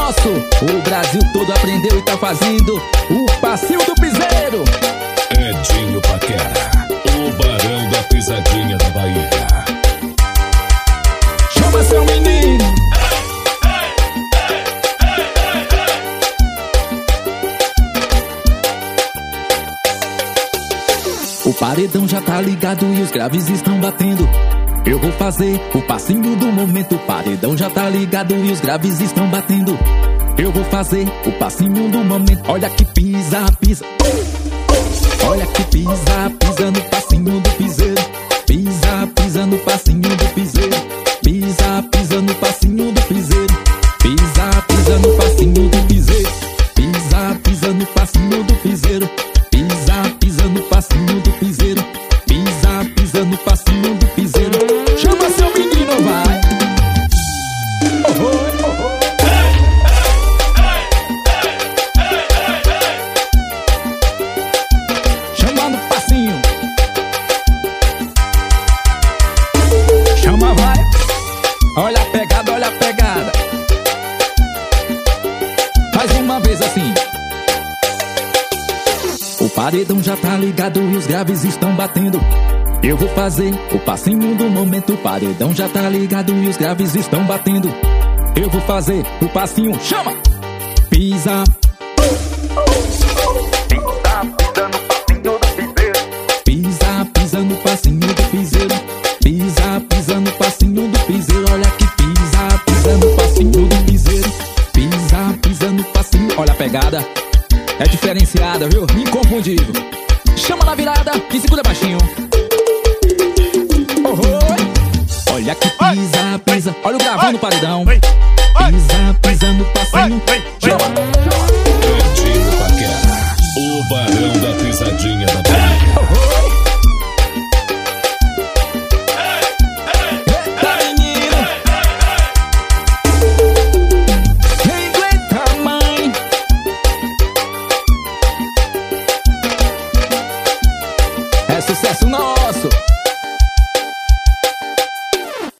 nosso. O Brasil todo aprendeu e tá fazendo o passinho do piseiro. Edinho Paquera, o barão da pisadinha da Bahia. Chama seu menino. O paredão já tá ligado e os graves estão batendo. Eu vou fazer o passinho do momento. O paredão já tá ligado e os graves estão batendo. Eu vou fazer o passinho do momento. Olha que pisa, pisa. Olha que pisa, pisa no passinho do piseiro. Pisa, pisa no passinho do piseiro. Pisa, pisa no passinho do piseiro. Pisa, pisa no passinho do piseiro. Pisa, pisa no passinho do piseiro. Pisa, pisa no passinho do piseiro. Pisa, pisa no passinho do piseiro. Chama seu menino, vai. Oh, oh, oh, oh. Chamando o passinho. Chama, vai. Olha a pegada, olha a pegada. Faz uma vez assim. O paredão já tá ligado e os graves estão batendo. Eu vou fazer o passinho do momento. O paredão já tá ligado e os graves estão batendo. Eu vou fazer o passinho, chama! Pisa. Pisa, pisa no passinho do piseiro. Pisa, pisa no passinho do piseiro. Olha que pisa, pisa no passinho do piseiro. Pisa, pisa no passinho. Olha a pegada. É diferenciada, viu? Inconfundível. Chama na virada e segura baixinho. Oh, oh. Olha que pisa, pisa. Olha o gravão no paredão. Pisa, pisa no passinho. Chama. Edinho Paquera, o barão da pisadinha da Bahia. Oh, oh. Eita, menino. Quem aguenta, mãe? É sucesso nosso.